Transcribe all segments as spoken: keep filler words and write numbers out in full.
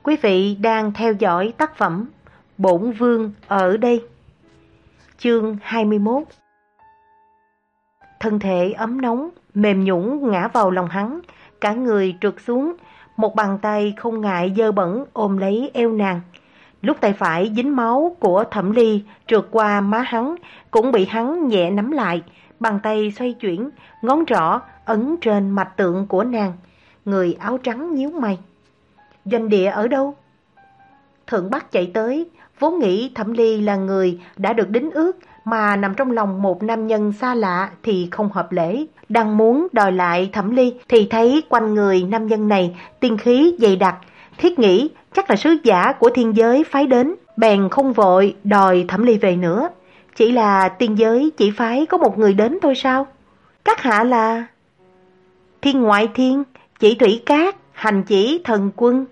Quý vị đang theo dõi tác phẩm Bổn Vương ở đây. Chương hai mươi mốt. Thân thể ấm nóng, mềm nhũn ngã vào lòng hắn, cả người trượt xuống, một bàn tay không ngại dơ bẩn ôm lấy eo nàng. Lúc tay phải dính máu của Thẩm Ly trượt qua má hắn, cũng bị hắn nhẹ nắm lại, bàn tay xoay chuyển, ngón trỏ ấn trên mạch tượng của nàng. Người áo trắng nhíu mày. Doanh địa ở đâu? Thượng Bắc chạy tới, vốn nghĩ Thẩm Ly là người đã được đính ước, mà nằm trong lòng một nam nhân xa lạ thì không hợp lễ. Đang muốn đòi lại Thẩm Ly thì thấy quanh người nam nhân này tiên khí dày đặc, thiết nghĩ chắc là sứ giả của thiên giới phái đến, bèn không vội đòi Thẩm Ly về nữa. Chỉ là tiên giới chỉ phái có một người đến thôi sao? Các hạ là Thiên Ngoại Thiên, Chỉ Thủy Cát, hành chỉ thần quân.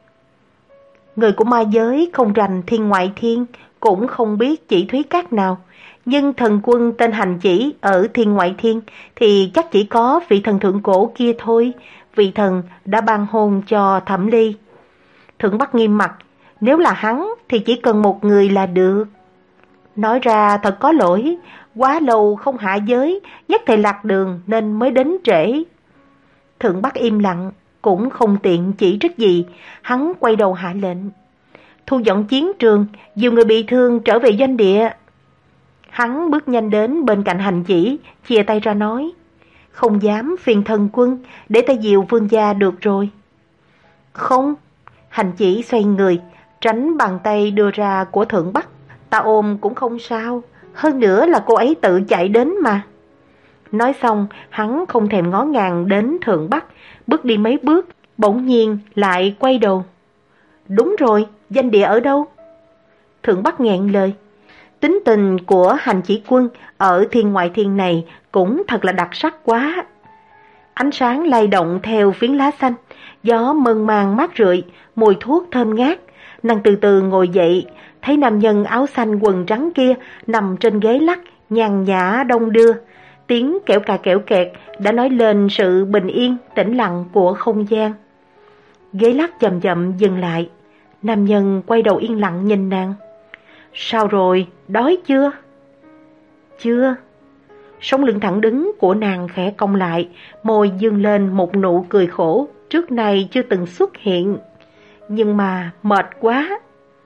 Người của ma giới không rành Thiên Ngoại Thiên, cũng không biết Chỉ Thúy Cát nào, nhưng thần quân tên hành chỉ ở Thiên Ngoại Thiên thì chắc chỉ có vị thần thượng cổ kia thôi, vị thần đã ban hôn cho Thẩm Ly. Thượng Bắc nghiêm mặt, nếu là hắn thì chỉ cần một người là được. Nói ra thật có lỗi, quá lâu không hạ giới, nhất thời lạc đường nên mới đến trễ. Thượng Bắc im lặng, cũng không tiện chỉ trích gì, hắn quay đầu hạ lệnh. Thu dọn chiến trường, dìu người bị thương trở về doanh địa. Hắn bước nhanh đến bên cạnh hành chỉ, chia tay ra nói, không dám phiền thần quân, để ta dìu vương gia được rồi. Không, hành chỉ xoay người, tránh bàn tay đưa ra của Thượng Bắc. Ta ôm cũng không sao, hơn nữa là cô ấy tự chạy đến mà. Nói xong, hắn không thèm ngó ngàng đến Thượng Bắc, bước đi mấy bước, bỗng nhiên lại quay đầu. Đúng rồi, doanh địa ở đâu? Thượng Bắc nghẹn lời. Tính tình của hành chỉ quân ở Thiên Ngoại Thiên này cũng thật là đặc sắc quá. Ánh sáng lay động theo phiến lá xanh, gió mơn man mát rượi, mùi thuốc thơm ngát. Nàng từ từ ngồi dậy, thấy nam nhân áo xanh quần trắng kia nằm trên ghế lắc, nhàn nhã đông đưa. Tiếng kẽo cà kẽo kẹt đã nói lên sự bình yên, tĩnh lặng của không gian. Ghế lắc chậm chậm dừng lại. Nam nhân quay đầu yên lặng nhìn nàng. Sao rồi, đói chưa? Chưa. Sống lưng thẳng đứng của nàng khẽ cong lại, môi dương lên một nụ cười khổ, trước này chưa từng xuất hiện. Nhưng mà mệt quá.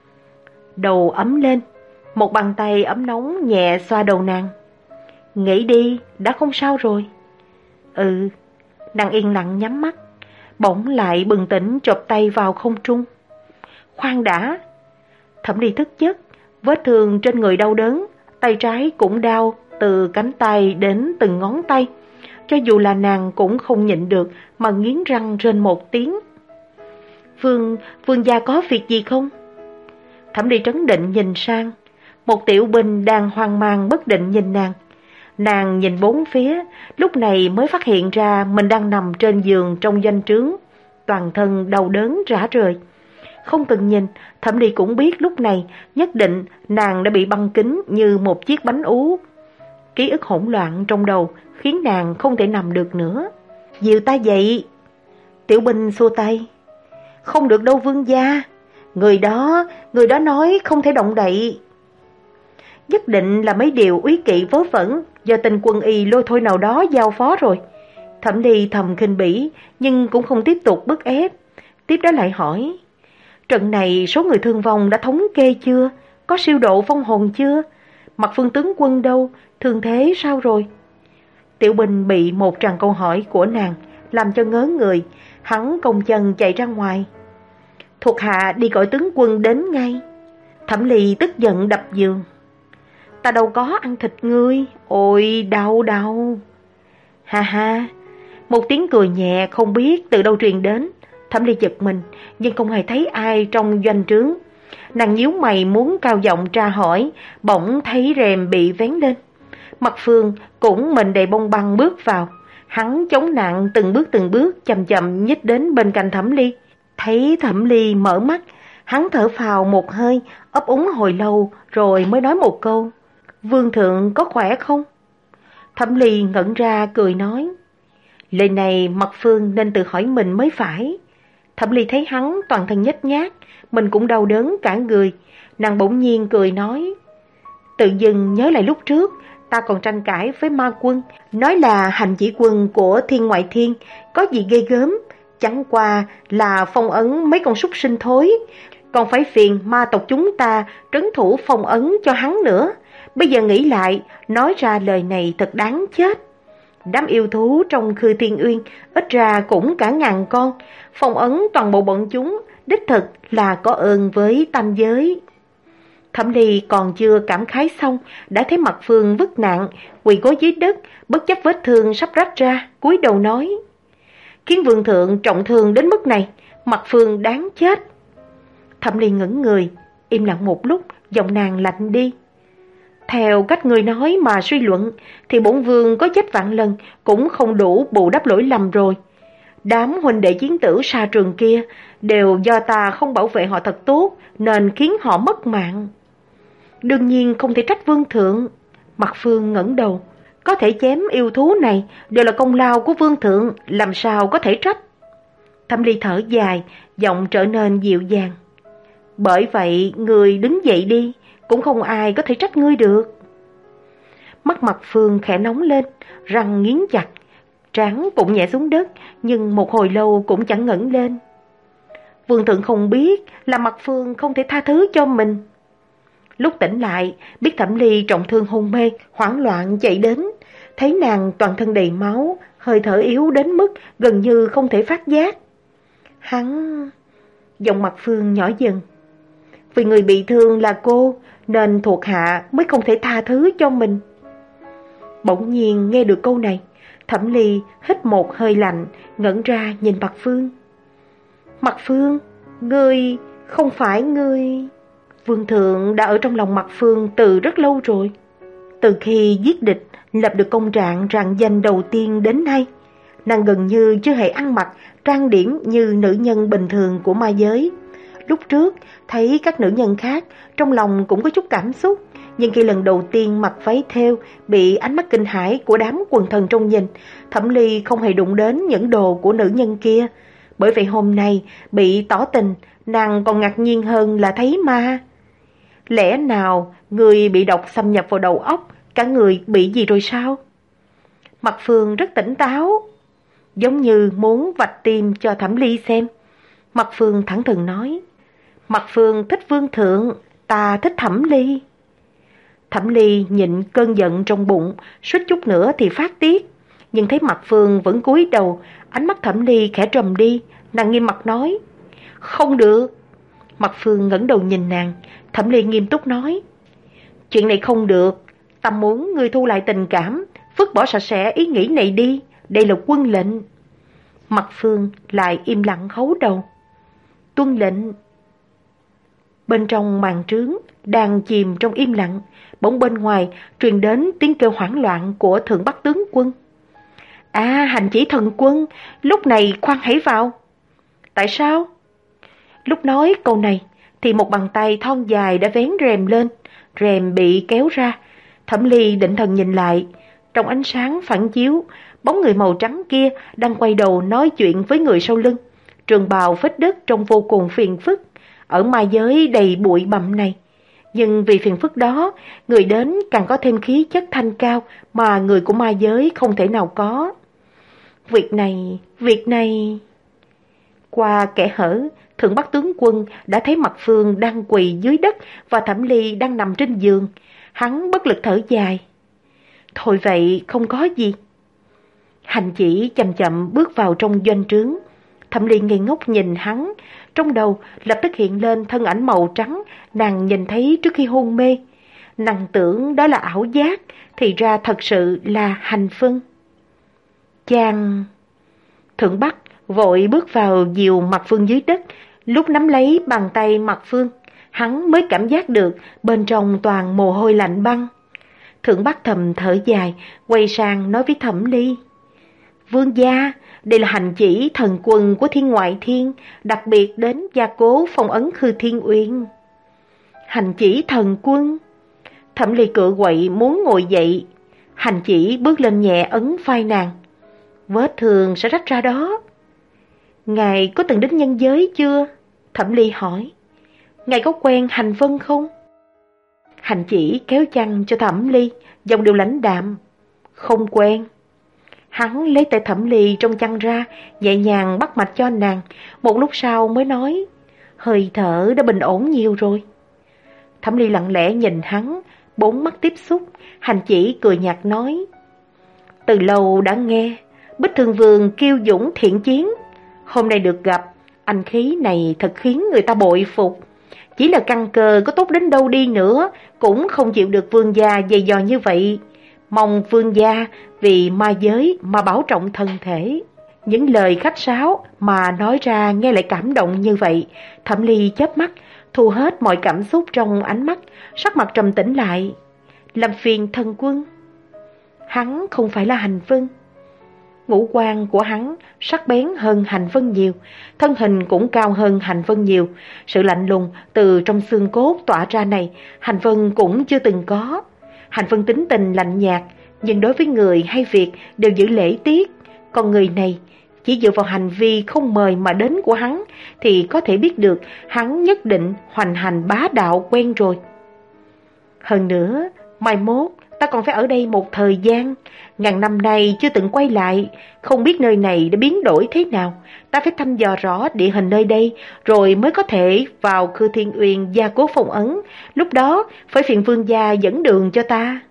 Đầu ấm lên, một bàn tay ấm nóng nhẹ xoa đầu nàng. Nghĩ đi, đã không sao rồi. Ừ, nàng yên lặng nhắm mắt, bỗng lại bừng tỉnh chộp tay vào không trung. Khoan đã. Thẩm Ly thức giấc, vết thương trên người đau đớn, tay trái cũng đau từ cánh tay đến từng ngón tay. Cho dù là nàng cũng không nhịn được mà nghiến răng rên một tiếng. Vương, vương gia có việc gì không? Thẩm Ly trấn định nhìn sang, một tiểu binh đang hoang mang bất định nhìn nàng. Nàng nhìn bốn phía, lúc này mới phát hiện ra mình đang nằm trên giường trong doanh trướng, toàn thân đau đớn rã rời. Không cần nhìn, Thẩm Ly cũng biết lúc này nhất định nàng đã bị băng kín như một chiếc bánh ú. Ký ức hỗn loạn trong đầu khiến nàng không thể nằm được nữa. Dìu ta dậy. Tiểu binh xua tay. Không được đâu vương gia. Người đó, người đó nói không thể động đậy. Nhất định là mấy điều úy kỵ vớ vẩn do tên quân y lôi thôi nào đó giao phó rồi. Thẩm Ly thầm khinh bỉ nhưng cũng không tiếp tục bức ép. Tiếp đó lại hỏi, trận này số người thương vong đã thống kê chưa? Có siêu độ phong hồn chưa? Mặt Phương tướng quân đâu? Thương thế sao rồi? Tiểu binh bị một tràng câu hỏi của nàng làm cho ngớ người, hắn cong chân chạy ra ngoài. Thuộc hạ đi gọi tướng quân đến ngay. Thẩm Ly tức giận đập giường. Ta đâu có ăn thịt ngươi, ôi đau đau. Ha ha, một tiếng cười nhẹ không biết từ đâu truyền đến. Thẩm Ly giật mình, nhưng không hề thấy ai trong doanh trướng. Nàng nhíu mày muốn cao giọng tra hỏi, bỗng thấy rèm bị vén lên. Mặt Phương cũng mình đầy bông băng bước vào. Hắn chống nặng từng bước từng bước chậm chậm nhích đến bên cạnh Thẩm Ly. Thấy Thẩm Ly mở mắt, hắn thở phào một hơi, ấp úng hồi lâu rồi mới nói một câu. Vương thượng có khỏe không? Thẩm Ly ngẩn ra cười nói, lời này Mặt Phương nên tự hỏi mình mới phải. Thẩm Ly thấy hắn toàn thân nhếch nhác, mình cũng đau đớn cả người. Nàng bỗng nhiên cười nói, tự dưng nhớ lại lúc trước, ta còn tranh cãi với ma quân, nói là hành chỉ quân của thiên ngoại thiên, có gì ghê gớm, chẳng qua là phong ấn mấy con súc sinh thối, còn phải phiền ma tộc chúng ta trấn thủ phong ấn cho hắn nữa. Bây giờ nghĩ lại, nói ra lời này thật đáng chết. Đám yêu thú trong Khư Thiên Uyên ít ra cũng cả ngàn con, phong ấn toàn bộ bọn chúng, đích thực là có ơn với tam giới. Thẩm Ly còn chưa cảm khái xong, đã thấy Mạc Phương vứt nạn, quỳ gối dưới đất, bất chấp vết thương sắp rách ra, cúi đầu nói, khiến vương thượng trọng thương đến mức này, Mạc Phương đáng chết. Thẩm Ly ngẩn người, im lặng một lúc, giọng nàng lạnh đi. Theo cách người nói mà suy luận, thì bổn vương có chết vạn lần cũng không đủ bù đắp lỗi lầm rồi. Đám huynh đệ chiến tử xa trường kia đều do ta không bảo vệ họ thật tốt, nên khiến họ mất mạng. Đương nhiên không thể trách vương thượng. Mạc Phương ngẩng đầu, có thể chém yêu thú này đều là công lao của vương thượng, làm sao có thể trách. Thẩm Ly thở dài, giọng trở nên dịu dàng. Bởi vậy người đứng dậy đi, cũng không ai có thể trách ngươi được. Mắt Mạc Phương khẽ nóng lên, răng nghiến chặt, trán cũng nhẹ xuống đất, nhưng một hồi lâu cũng chẳng ngẩng lên. Vương thượng không biết là Mạc Phương không thể tha thứ cho mình. Lúc tỉnh lại, biết Thẩm Ly trọng thương hôn mê, hoảng loạn chạy đến, thấy nàng toàn thân đầy máu, hơi thở yếu đến mức gần như không thể phát giác. Hắn... Giọng Mạc Phương nhỏ dần. Vì người bị thương là cô, nên thuộc hạ mới không thể tha thứ cho mình. Bỗng nhiên nghe được câu này, Thẩm Ly hít một hơi lạnh, ngẩng ra nhìn Mạc Phương. Mạc Phương, ngươi, không phải ngươi... Vương thượng đã ở trong lòng Mạc Phương từ rất lâu rồi. Từ khi giết địch, lập được công trạng rạng danh đầu tiên đến nay, nàng gần như chưa hề ăn mặc, trang điểm như nữ nhân bình thường của ma giới. Lúc trước, thấy các nữ nhân khác, trong lòng cũng có chút cảm xúc, nhưng khi lần đầu tiên mặc váy thêu, bị ánh mắt kinh hãi của đám quần thần trông nhìn, Thẩm Ly không hề đụng đến những đồ của nữ nhân kia. Bởi vậy hôm nay, bị tỏ tình, nàng còn ngạc nhiên hơn là thấy ma. Lẽ nào người bị độc xâm nhập vào đầu óc, cả người bị gì rồi sao? Mạc Phương rất tỉnh táo, giống như muốn vạch tim cho Thẩm Ly xem. Mạc Phương thẳng thừng nói, Mạc Phương thích vương thượng, ta thích Thẩm Ly. Thẩm Ly nhịn cơn giận trong bụng, suýt chút nữa thì phát tiết, nhưng thấy Mạc Phương vẫn cúi đầu, ánh mắt Thẩm Ly khẽ trầm đi, nàng nghiêm mặt nói, không được. Mạc Phương ngẩng đầu nhìn nàng, Thẩm Ly nghiêm túc nói, chuyện này không được, ta muốn ngươi thu lại tình cảm, vứt bỏ sạch sẽ ý nghĩ này đi, đây là quân lệnh. Mạc Phương lại im lặng khấu đầu. Tuân lệnh. Bên trong màn trướng, đang chìm trong im lặng, bỗng bên ngoài truyền đến tiếng kêu hoảng loạn của Thượng Bắc tướng quân. À, hành chỉ thần quân, lúc này khoan hãy vào. Tại sao? Lúc nói câu này, thì một bàn tay thon dài đã vén rèm lên, rèm bị kéo ra. Thẩm Ly định thần nhìn lại, trong ánh sáng phản chiếu, bóng người màu trắng kia đang quay đầu nói chuyện với người sau lưng. Trường bào phết đất trông vô cùng phiền phức, ở ma giới đầy bụi bặm này. Nhưng vì phiền phức đó, người đến càng có thêm khí chất thanh cao mà người của ma giới không thể nào có. Việc này, việc này... Qua kẽ hở, Thượng Bắc tướng quân đã thấy Mạc Phương đang quỳ dưới đất và Thẩm Ly đang nằm trên giường. Hắn bất lực thở dài. Thôi vậy, không có gì. Hành chỉ chậm chậm bước vào trong doanh trướng. Thẩm Ly ngây ngốc nhìn hắn, trong đầu lập tức hiện lên thân ảnh màu trắng nàng nhìn thấy trước khi hôn mê. Nàng tưởng đó là ảo giác, thì ra thật sự là Hành Phân. Chàng... Thượng Bắc vội bước vào dìu Mạc Phương dưới đất, lúc nắm lấy bàn tay Mạc Phương, hắn mới cảm giác được bên trong toàn mồ hôi lạnh băng. Thượng Bắc thầm thở dài, quay sang nói với Thẩm Ly. Vương gia, đây là hành chỉ thần quân của thiên ngoại thiên, đặc biệt đến gia cố phong ấn Khư Thiên Uyên. Hành chỉ thần quân? Thẩm Ly cựa quậy muốn ngồi dậy. Hành chỉ bước lên nhẹ ấn vai nàng. Vết thương sẽ rách ra đó. Ngài có từng đến nhân giới chưa? Thẩm Ly hỏi. Ngài có quen Hành Vân không? Hành Chỉ kéo chăn cho Thẩm Ly, giọng điệu lãnh đạm. Không quen. Hắn lấy tay Thẩm Ly trong chăn ra, nhẹ nhàng bắt mạch cho nàng, một lúc sau mới nói, hơi thở đã bình ổn nhiều rồi. Thẩm Ly lặng lẽ nhìn hắn, bốn mắt tiếp xúc. Hành Chỉ cười nhạt nói, từ lâu đã nghe Bích Thương Vương kiêu dũng thiện chiến, hôm nay được gặp, anh khí này thật khiến người ta bội phục. Chỉ là căn cơ có tốt đến đâu đi nữa cũng không chịu được vương gia dày dò như vậy. Mong vương gia vì ma giới mà bảo trọng thân thể. Những lời khách sáo mà nói ra nghe lại cảm động như vậy. Thẩm Ly chớp mắt, thu hết mọi cảm xúc trong ánh mắt, sắc mặt trầm tĩnh lại. Làm phiền thần quân. Hắn không phải là Hành Vân. Ngũ quan của hắn sắc bén hơn Hành Vân nhiều, thân hình cũng cao hơn Hành Vân nhiều. Sự lạnh lùng từ trong xương cốt tỏa ra này, Hành Vân cũng chưa từng có. Hành Vân tính tình lạnh nhạt, nhưng đối với người hay việc đều giữ lễ tiết. Còn người này, chỉ dựa vào hành vi không mời mà đến của hắn, thì có thể biết được hắn nhất định hoành hành bá đạo quen rồi. Hơn nữa, mai mốt ta còn phải ở đây một thời gian. Ngàn năm nay chưa từng quay lại, không biết nơi này đã biến đổi thế nào. Ta phải thăm dò rõ địa hình nơi đây, rồi mới có thể vào Khư Thiên Uyên gia cố phong ấn. Lúc đó phải phiền vương gia dẫn đường cho ta.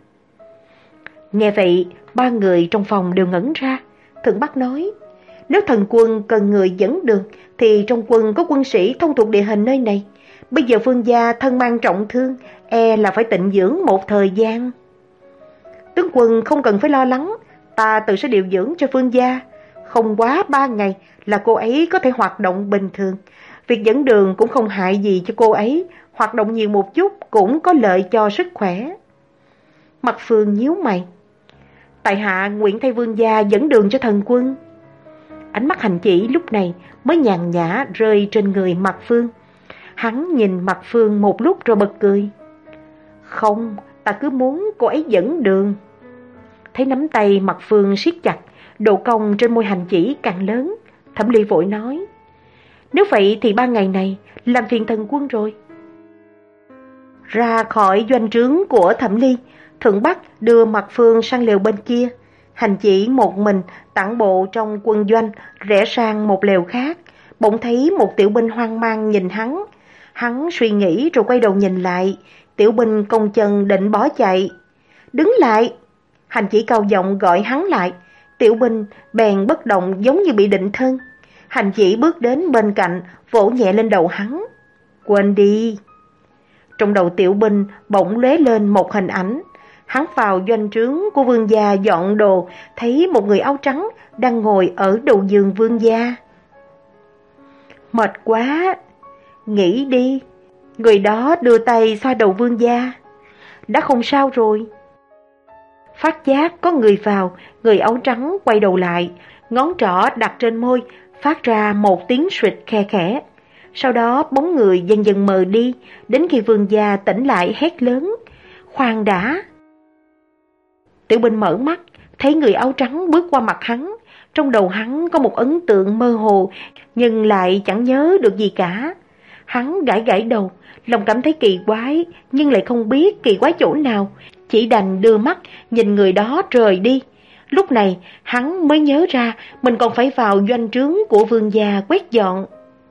Nghe vậy, ba người trong phòng đều ngẩn ra. Thượng Bắc nói, nếu thần quân cần người dẫn đường, thì trong quân có quân sĩ thông thuộc địa hình nơi này. Bây giờ vương gia thân mang trọng thương, e là phải tịnh dưỡng một thời gian. Tướng quân không cần phải lo lắng, ta tự sẽ điều dưỡng cho vương gia. Không quá ba ngày là cô ấy có thể hoạt động bình thường. Việc dẫn đường cũng không hại gì cho cô ấy, hoạt động nhiều một chút cũng có lợi cho sức khỏe. Mặt Phương nhíu mày. Tại hạ nguyện thay vương gia dẫn đường cho thần quân. Ánh mắt Hành Chỉ lúc này mới nhàn nhã rơi trên người Mặt Phương. Hắn nhìn Mặt Phương một lúc rồi bật cười. Không, ta cứ muốn cô ấy dẫn đường. Thấy nắm tay Mặt Phương siết chặt, độ cong trên môi Hành Chỉ càng lớn. Thẩm Ly vội nói, nếu vậy thì ba ngày này làm phiền thần quân rồi. Ra khỏi doanh trướng của Thẩm Ly, Thượng Bắc đưa Mặt Phương sang lều bên kia. Hành Chỉ một mình tản bộ trong quân doanh, rẽ sang một lều khác. Bỗng thấy một tiểu binh hoang mang nhìn hắn. Hắn suy nghĩ rồi quay đầu nhìn lại. Tiểu binh cong chân định bỏ chạy. Đứng lại! Hành Chỉ cao giọng gọi hắn lại. Tiểu binh bèn bất động giống như bị định thân. Hành Chỉ bước đến bên cạnh, vỗ nhẹ lên đầu hắn. Quên đi! Trong đầu tiểu binh bỗng lóe lên một hình ảnh. Hắn vào doanh trướng của vương gia dọn đồ, thấy một người áo trắng đang ngồi ở đầu giường vương gia. Mệt quá! Nghỉ đi! Người đó đưa tay xoa đầu vương gia. Đã không sao rồi. Phát giác có người vào, người áo trắng quay đầu lại, ngón trỏ đặt trên môi, phát ra một tiếng suỵt khe khẽ. Sau đó bóng người dần dần mờ đi, đến khi vương gia tỉnh lại hét lớn. Khoan đã! Tiểu binh mở mắt, thấy người áo trắng bước qua mặt hắn. Trong đầu hắn có một ấn tượng mơ hồ, nhưng lại chẳng nhớ được gì cả. Hắn gãi gãi đầu, lòng cảm thấy kỳ quái, nhưng lại không biết kỳ quái chỗ nào. Chỉ đành đưa mắt nhìn người đó rời đi. Lúc này hắn mới nhớ ra mình còn phải vào doanh trướng của vương gia quét dọn.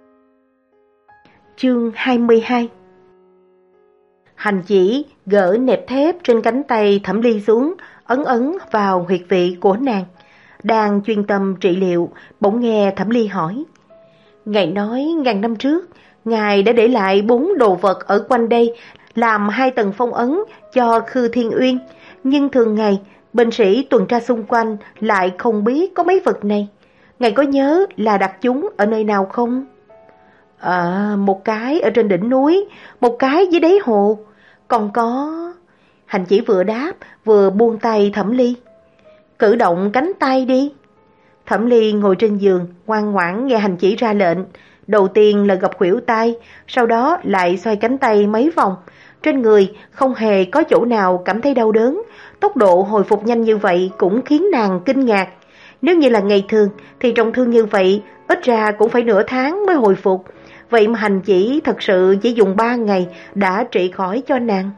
Chương hai mươi hai. Hành Chỉ gỡ nẹp thép trên cánh tay Thẩm Ly xuống, ấn ấn vào huyệt vị của nàng. Đang chuyên tâm trị liệu, bỗng nghe Thẩm Ly hỏi. Ngài nói ngàn năm trước, ngài đã để lại bốn đồ vật ở quanh đây, làm hai tầng phong ấn cho Khư Thiên Uyên. Nhưng thường ngày, binh sĩ tuần tra xung quanh lại không biết có mấy vật này. Ngài có nhớ là đặt chúng ở nơi nào không? À, một cái ở trên đỉnh núi, một cái dưới đáy hồ. Còn có... Hành Chỉ vừa đáp, vừa buông tay Thẩm Ly. Cử động cánh tay đi. Thẩm Ly ngồi trên giường, ngoan ngoãn nghe Hành Chỉ ra lệnh. Đầu tiên là gập khuỷu tay, sau đó lại xoay cánh tay mấy vòng. Trên người không hề có chỗ nào cảm thấy đau đớn. Tốc độ hồi phục nhanh như vậy cũng khiến nàng kinh ngạc. Nếu như là ngày thường thì trọng thương như vậy ít ra cũng phải nửa tháng mới hồi phục. Vậy mà hành chỉ thật sự chỉ dùng ba ngày đã trị khỏi cho nàng.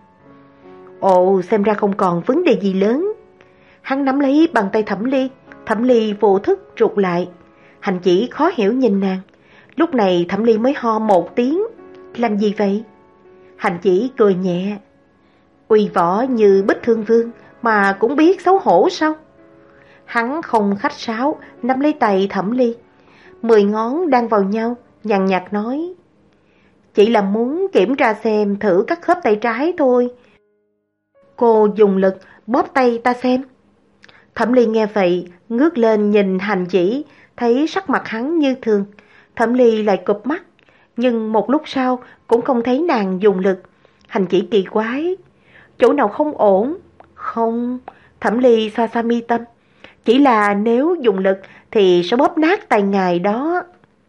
Ồ, xem ra không còn vấn đề gì lớn. Hắn nắm lấy bàn tay Thẩm Ly, Thẩm Ly vô thức trục lại. Hành chỉ khó hiểu nhìn nàng. Lúc này Thẩm Ly mới ho một tiếng. Làm gì vậy? Hành chỉ cười nhẹ. Uy võ như Bích Thương Vương mà cũng biết xấu hổ sao? Hắn không khách sáo, nắm lấy tay Thẩm Ly. Mười ngón đan vào nhau, nhàn nhạt nói. Chỉ là muốn kiểm tra xem thử các khớp tay trái thôi. Cô dùng lực bóp tay ta xem. Thẩm Ly nghe vậy, ngước lên nhìn hành chỉ, thấy sắc mặt hắn như thường. Thẩm Ly lại cụp mắt, nhưng một lúc sau cũng không thấy nàng dùng lực. Hành chỉ kỳ quái. Chỗ nào không ổn? Không. Thẩm Ly xoa xoa mi tâm. Chỉ là nếu dùng lực thì sẽ bóp nát tay ngài đó.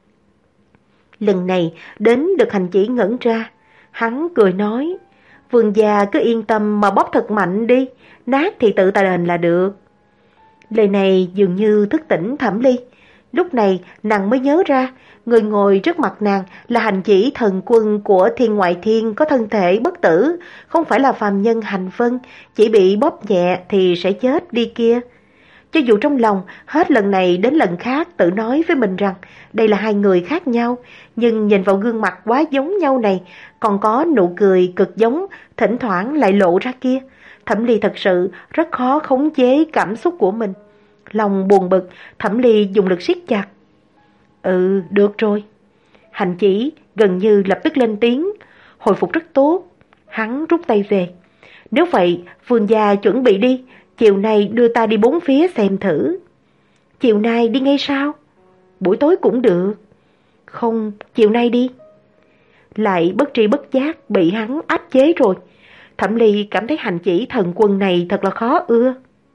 Lần này đến được hành chỉ ngẩn ra. Hắn cười nói. Vương gia cứ yên tâm mà bóp thật mạnh đi. Nát thì tự ta đền là được. Lời này dường như thức tỉnh Thẩm Ly. Lúc này nàng mới nhớ ra, người ngồi trước mặt nàng là hành chỉ thần quân của Thiên Ngoại Thiên có thân thể bất tử, không phải là phàm nhân hành vân, chỉ bị bóp nhẹ thì sẽ chết đi kia. Cho dù trong lòng hết lần này đến lần khác tự nói với mình rằng đây là hai người khác nhau, nhưng nhìn vào gương mặt quá giống nhau này, còn có nụ cười cực giống, thỉnh thoảng lại lộ ra kia, Thẩm Ly thật sự rất khó khống chế cảm xúc của mình. Lòng buồn bực, Thẩm Ly dùng lực siết chặt. Ừ, được rồi. Hành chỉ gần như lập tức lên tiếng, hồi phục rất tốt. Hắn rút tay về. Nếu vậy, vương gia chuẩn bị đi, chiều nay đưa ta đi bốn phía xem thử. Chiều nay đi ngay sao? Buổi tối cũng được. Không, chiều nay đi. Lại bất tri bất giác bị hắn áp chế rồi. Thẩm Ly cảm thấy hành chỉ thần quân này thật là khó ưa.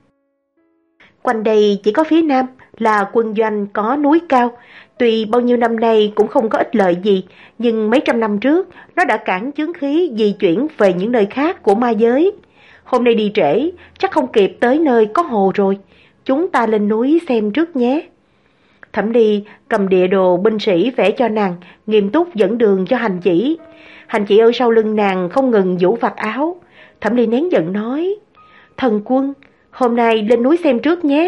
Quanh đây chỉ có phía nam là quân doanh có núi cao. Tuy bao nhiêu năm nay cũng không có ích lợi gì, nhưng mấy trăm năm trước nó đã cản chướng khí di chuyển về những nơi khác của ma giới. Hôm nay đi trễ, chắc không kịp tới nơi có hồ rồi. Chúng ta lên núi xem trước nhé. Thẩm Ly cầm địa đồ binh sĩ vẽ cho nàng, nghiêm túc dẫn đường cho hành chỉ. Hành chỉ ở sau lưng nàng không ngừng vũ vạt áo. Thẩm Ly nén giận nói, thần quân, hôm nay lên núi xem trước nhé.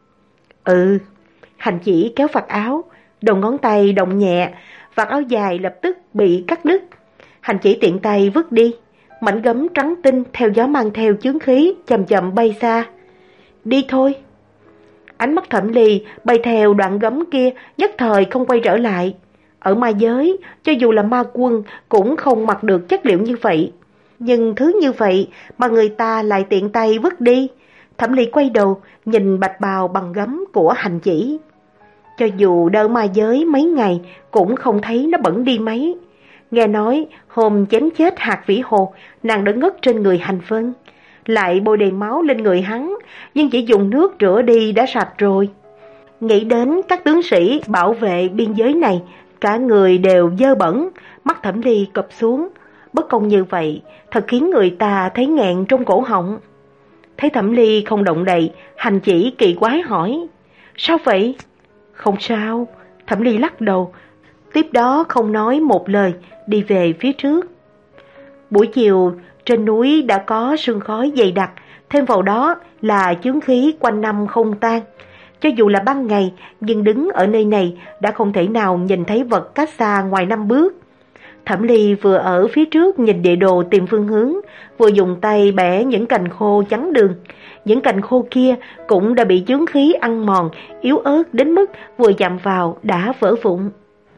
Ừ. Hành chỉ kéo vạt áo, đầu ngón tay động nhẹ, vạt áo dài lập tức bị cắt đứt. Hành chỉ tiện tay vứt đi, mảnh gấm trắng tinh theo gió mang theo chướng khí chậm chậm bay xa. Đi thôi. Ánh mắt Thẩm Ly bay theo đoạn gấm kia, nhất thời không quay trở lại. Ở ma giới, cho dù là ma quân cũng không mặc được chất liệu như vậy. Nhưng thứ như vậy mà người ta lại tiện tay vứt đi. Thẩm Ly quay đầu nhìn bạch bào bằng gấm của hành chỉ. Cho dù đỡ ma giới mấy ngày cũng không thấy nó bẩn đi mấy. Nghe nói hôm chém chết hạt vĩ hồ, nàng đã ngất trên người hành vân. Lại bôi đầy máu lên người hắn, nhưng chỉ dùng nước rửa đi đã sạch rồi. Nghĩ đến các tướng sĩ bảo vệ biên giới này, cả người đều dơ bẩn, mắt Thẩm Ly cụp xuống. Bất công như vậy, thật khiến người ta thấy nghẹn trong cổ họng. Thấy Thẩm Ly không động đậy, hành chỉ kỳ quái hỏi, sao vậy? Không sao. Thẩm Ly lắc đầu, tiếp đó không nói một lời, đi về phía trước. Buổi chiều, trên núi đã có sương khói dày đặc, thêm vào đó là chướng khí quanh năm không tan. Cho dù là ban ngày, nhưng đứng ở nơi này đã không thể nào nhìn thấy vật cách xa ngoài năm bước. Thẩm Ly vừa ở phía trước nhìn địa đồ tìm phương hướng, vừa dùng tay bẻ những cành khô chắn đường. Những cành khô kia cũng đã bị chướng khí ăn mòn, yếu ớt đến mức vừa chạm vào đã vỡ vụn.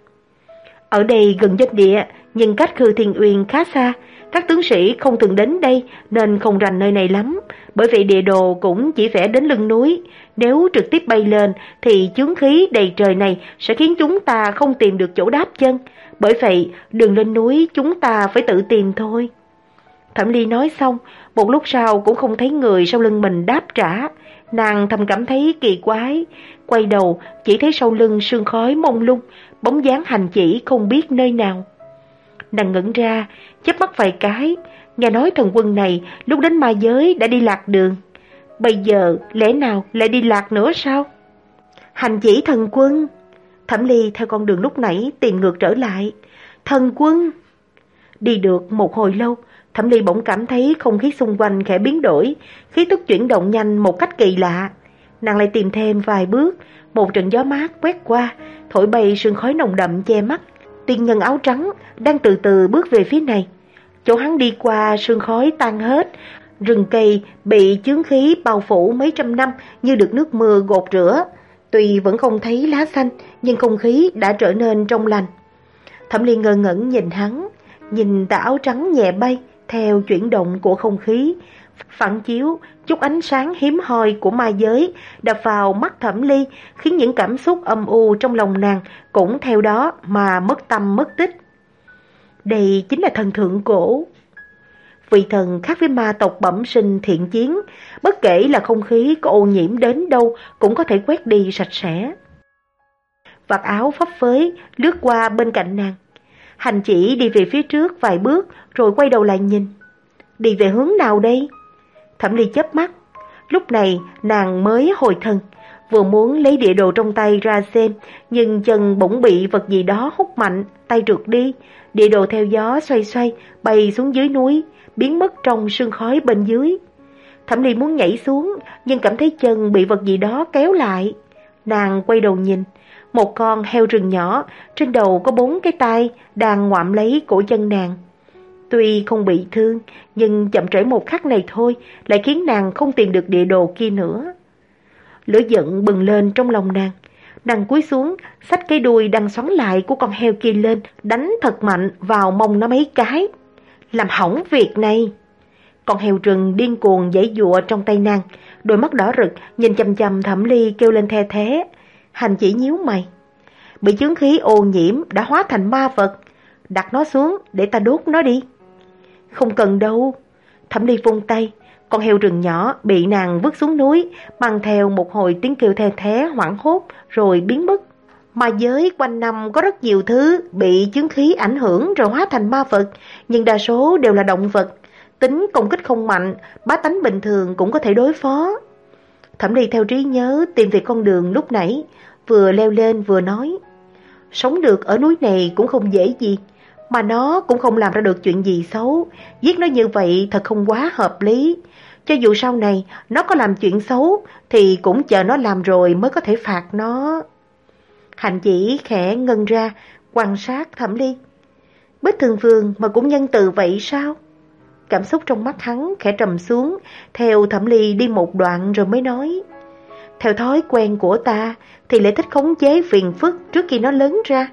Ở đây gần doanh địa, nhưng cách Khư Thiên Uyên khá xa. Các tướng sĩ không thường đến đây nên không rành nơi này lắm. Bởi vậy địa đồ cũng chỉ vẽ đến lưng núi. Nếu trực tiếp bay lên thì chướng khí đầy trời này sẽ khiến chúng ta không tìm được chỗ đáp chân. Bởi vậy đường lên núi chúng ta phải tự tìm thôi. Thẩm Ly nói xong, một lúc sau cũng không thấy người sau lưng mình đáp trả. Nàng thầm cảm thấy kỳ quái, quay đầu chỉ thấy sau lưng sương khói mông lung, bóng dáng hành chỉ không biết nơi nào. Nàng ngẩn ra, chớp mắt vài cái, nghe nói thần quân này lúc đến ma giới đã đi lạc đường. Bây giờ lẽ nào lại đi lạc nữa sao? Hành chỉ thần quân. Thẩm Ly theo con đường lúc nãy tìm ngược trở lại. Thần quân. Đi được một hồi lâu, Thẩm Ly bỗng cảm thấy không khí xung quanh khẽ biến đổi, khí tức chuyển động nhanh một cách kỳ lạ. Nàng lại tìm thêm vài bước, một trận gió mát quét qua, thổi bay sương khói nồng đậm che mắt. Tiên nhân áo trắng đang từ từ bước về phía này. Chỗ hắn đi qua sương khói tan hết, rừng cây bị chướng khí bao phủ mấy trăm năm như được nước mưa gột rửa. Tuy vẫn không thấy lá xanh, nhưng không khí đã trở nên trong lành. Thẩm Ly ngơ ngẩn nhìn hắn, nhìn tà áo trắng nhẹ bay theo chuyển động của không khí, phản chiếu chút ánh sáng hiếm hoi của ma giới đập vào mắt Thẩm Ly, khiến những cảm xúc âm u trong lòng nàng cũng theo đó mà mất tâm mất tích. Đây chính là thần thượng cổ. Vị thần khác với ma tộc bẩm sinh thiện chiến, bất kể là không khí có ô nhiễm đến đâu cũng có thể quét đi sạch sẽ. Vạt áo phấp phới lướt qua bên cạnh nàng. Hành chỉ đi về phía trước vài bước rồi quay đầu lại nhìn. Đi về hướng nào đây? Thẩm Ly chớp mắt. Lúc này nàng mới hồi thần, vừa muốn lấy địa đồ trong tay ra xem, nhưng chân bỗng bị vật gì đó hút mạnh, tay trượt đi. Địa đồ theo gió xoay xoay, bay xuống dưới núi, biến mất trong sương khói bên dưới. Thẩm Ly muốn nhảy xuống, nhưng cảm thấy chân bị vật gì đó kéo lại. Nàng quay đầu nhìn, một con heo rừng nhỏ, trên đầu có bốn cái tai, đang ngoạm lấy cổ chân nàng. Tuy không bị thương, nhưng chậm trễ một khắc này thôi, lại khiến nàng không tìm được địa đồ kia nữa. Lửa giận bừng lên trong lòng nàng. Nàng cúi xuống, xách cái đuôi đang xoắn lại của con heo kia lên, đánh thật mạnh vào mông nó mấy cái. Làm hỏng việc này. Con heo rừng điên cuồng giãy giụa trong tay nàng, đôi mắt đỏ rực nhìn chằm chằm Thẩm Ly kêu lên the thế. Hành chỉ nhíu mày. Bị chướng khí ô nhiễm đã hóa thành ma vật, đặt nó xuống để ta đốt nó đi. Không cần đâu. Thẩm Ly vung tay, con heo rừng nhỏ bị nàng vứt xuống núi, mang theo một hồi tiếng kêu the thế hoảng hốt rồi biến mất. Ma giới quanh năm có rất nhiều thứ bị chướng khí ảnh hưởng rồi hóa thành ma vật, nhưng đa số đều là động vật, tính công kích không mạnh, bá tánh bình thường cũng có thể đối phó. Thẩm Ly theo trí nhớ tìm về con đường lúc nãy, vừa leo lên vừa nói. Sống được ở núi này cũng không dễ gì, mà nó cũng không làm ra được chuyện gì xấu. Giết nó như vậy thật không quá hợp lý. Cho dù sau này nó có làm chuyện xấu thì cũng chờ nó làm rồi mới có thể phạt nó. Hành chỉ khẽ ngân ra, quan sát Thẩm Ly. Bích Thường Vương mà cũng nhân từ vậy sao? Cảm xúc trong mắt hắn khẽ trầm xuống, theo Thẩm Ly đi một đoạn rồi mới nói. Theo thói quen của ta thì lại thích khống chế phiền phức trước khi nó lớn ra.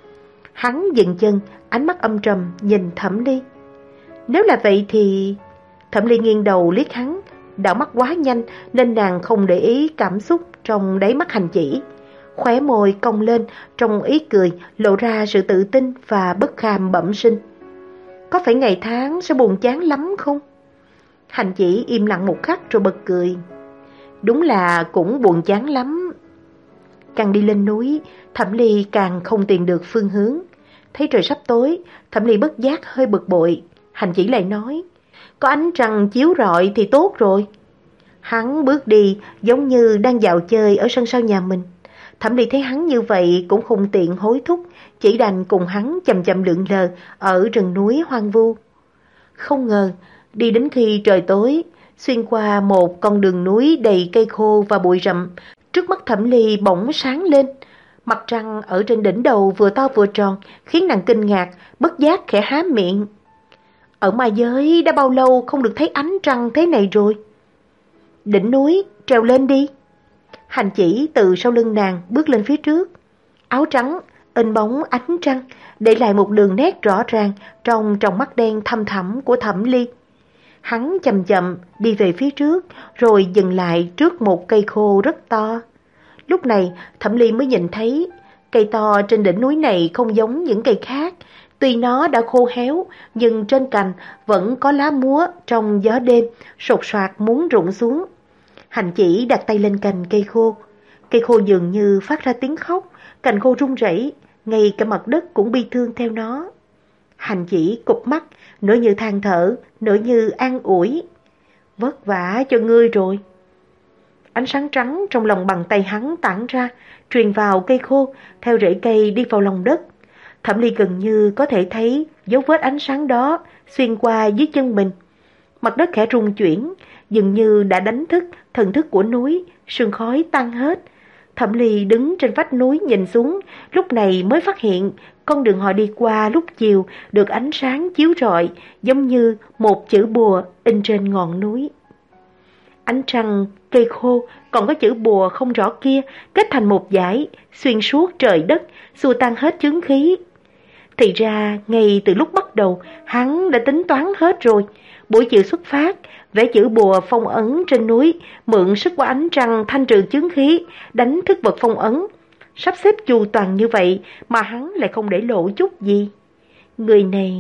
Hắn dừng chân, ánh mắt âm trầm nhìn Thẩm Ly. Nếu là vậy thì... Thẩm Ly nghiêng đầu liếc hắn, đảo mắt quá nhanh nên nàng không để ý cảm xúc trong đáy mắt hành chỉ. Khóe môi cong lên, trong ý cười lộ ra sự tự tin và bất kham bẩm sinh. Có phải ngày tháng sẽ buồn chán lắm không? Hành chỉ im lặng một khắc rồi bật cười. Đúng là cũng buồn chán lắm. Càng đi lên núi, Thẩm Ly càng không tìm được phương hướng. Thấy trời sắp tối, Thẩm Ly bất giác hơi bực bội. Hành chỉ lại nói, có ánh trăng chiếu rọi thì tốt rồi. Hắn bước đi giống như đang dạo chơi ở sân sau nhà mình. Thẩm Ly thấy hắn như vậy cũng không tiện hối thúc, chỉ đành cùng hắn chậm chậm lượn lờ ở rừng núi hoang vu. Không ngờ, đi đến khi trời tối, xuyên qua một con đường núi đầy cây khô và bụi rậm, trước mắt Thẩm Ly bỗng sáng lên. Mặt trăng ở trên đỉnh đầu vừa to vừa tròn, khiến nàng kinh ngạc, bất giác khẽ há miệng. Ở ma giới đã bao lâu không được thấy ánh trăng thế này rồi? Đỉnh núi, trèo lên đi. Hành chỉ từ sau lưng nàng bước lên phía trước. Áo trắng, in bóng ánh trăng, để lại một đường nét rõ ràng trong tròng mắt đen thâm thẳm của Thẩm Ly. Hắn chậm chậm đi về phía trước, rồi dừng lại trước một cây khô rất to. Lúc này Thẩm Ly mới nhìn thấy, cây to trên đỉnh núi này không giống những cây khác. Tuy nó đã khô héo, nhưng trên cành vẫn có lá múa trong gió đêm, sột soạt muốn rụng xuống. Hành chỉ đặt tay lên cành cây khô. Cây khô dường như phát ra tiếng khóc, cành khô rung rẩy, ngay cả mặt đất cũng bi thương theo nó. Hành chỉ cụp mắt, nửa như than thở, nửa như an ủi. Vất vả cho ngươi rồi. Ánh sáng trắng trong lòng bàn tay hắn tản ra, truyền vào cây khô, theo rễ cây đi vào lòng đất. Thẩm Ly gần như có thể thấy dấu vết ánh sáng đó xuyên qua dưới chân mình. Mặt đất khẽ rung chuyển, dường như đã đánh thức thần thức của núi, sương khói tan hết. Thẩm Ly đứng trên vách núi nhìn xuống, lúc này mới phát hiện con đường họ đi qua lúc chiều được ánh sáng chiếu rọi, giống như một chữ bùa in trên ngọn núi. Ánh trăng, cây khô, còn có chữ bùa không rõ kia kết thành một dải, xuyên suốt trời đất, xua tan hết chướng khí. Thì ra, ngay từ lúc bắt đầu, hắn đã tính toán hết rồi. Buổi chiều xuất phát, vẽ chữ bùa phong ấn trên núi, mượn sức của ánh trăng thanh trừ chướng khí, đánh thức vật phong ấn. Sắp xếp chu toàn như vậy mà hắn lại không để lộ chút gì. Người này...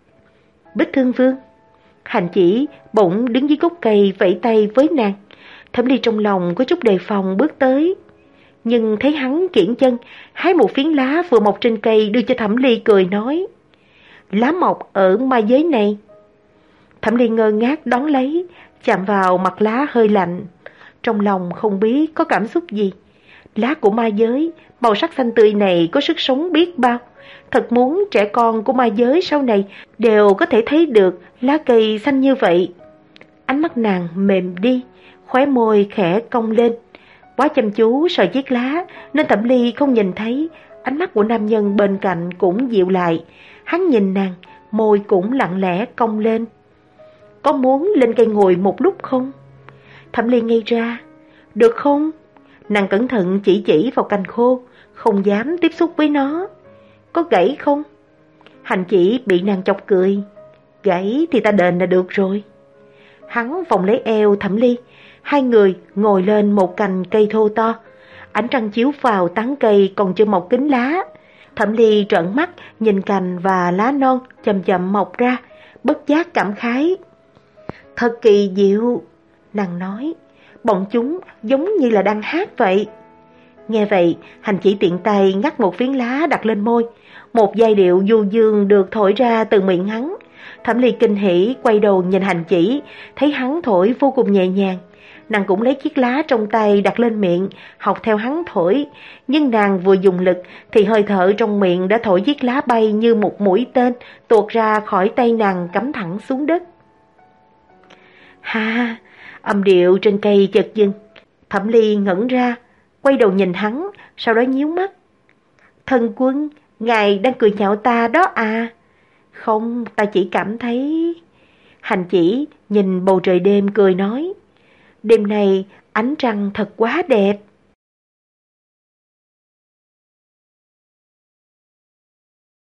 Bích Thương Vương. Hành Chỉ bỗng đứng dưới gốc cây vẫy tay với nàng. Thẩm Ly trong lòng có chút đề phòng bước tới. Nhưng thấy hắn kiễng chân, hái một phiến lá vừa mọc trên cây đưa cho Thẩm Ly, cười nói: Lá mọc ở ma giới này. Thẩm Ly ngơ ngác đón lấy, chạm vào mặt lá hơi lạnh. Trong lòng không biết có cảm xúc gì. Lá của ma giới, màu sắc xanh tươi này có sức sống biết bao. Thật muốn trẻ con của ma giới sau này đều có thể thấy được lá cây xanh như vậy. Ánh mắt nàng mềm đi, khóe môi khẽ cong lên. Quá chăm chú sờ chiếc lá nên Thẩm Ly không nhìn thấy. Ánh mắt của nam nhân bên cạnh cũng dịu lại. Hắn nhìn nàng, môi cũng lặng lẽ cong lên. Có muốn lên cây ngồi một lúc không? Thẩm Ly ngây ra. Được không? Nàng cẩn thận chỉ chỉ vào cành khô, không dám tiếp xúc với nó. Có gãy không? Hành Chỉ bị nàng chọc cười. Gãy thì ta đền là được rồi. Hắn vòng lấy eo Thẩm Ly, hai người ngồi lên một cành cây thô to. Ánh trăng chiếu vào tán cây còn chưa mọc kín lá. Thẩm Ly trợn mắt nhìn cành và lá non chậm chậm mọc ra, bất giác cảm khái. Thật kỳ diệu, nàng nói, bọn chúng giống như là đang hát vậy. Nghe vậy, Hành Chỉ tiện tay ngắt một phiến lá đặt lên môi. Một giai điệu du dương được thổi ra từ miệng hắn. Thẩm Ly kinh hỉ quay đầu nhìn Hành Chỉ, thấy hắn thổi vô cùng nhẹ nhàng. Nàng cũng lấy chiếc lá trong tay đặt lên miệng, học theo hắn thổi. Nhưng nàng vừa dùng lực thì hơi thở trong miệng đã thổi chiếc lá bay như một mũi tên, tuột ra khỏi tay nàng cắm thẳng xuống đất. Ha, âm điệu trên cây chợt dừng. Thẩm Ly ngẩn ra, quay đầu nhìn hắn, sau đó nhíu mắt. Thần quân, ngài đang cười nhạo ta đó à? Không, ta chỉ cảm thấy... Hành Chỉ nhìn bầu trời đêm cười nói. Đêm này ánh trăng thật quá đẹp.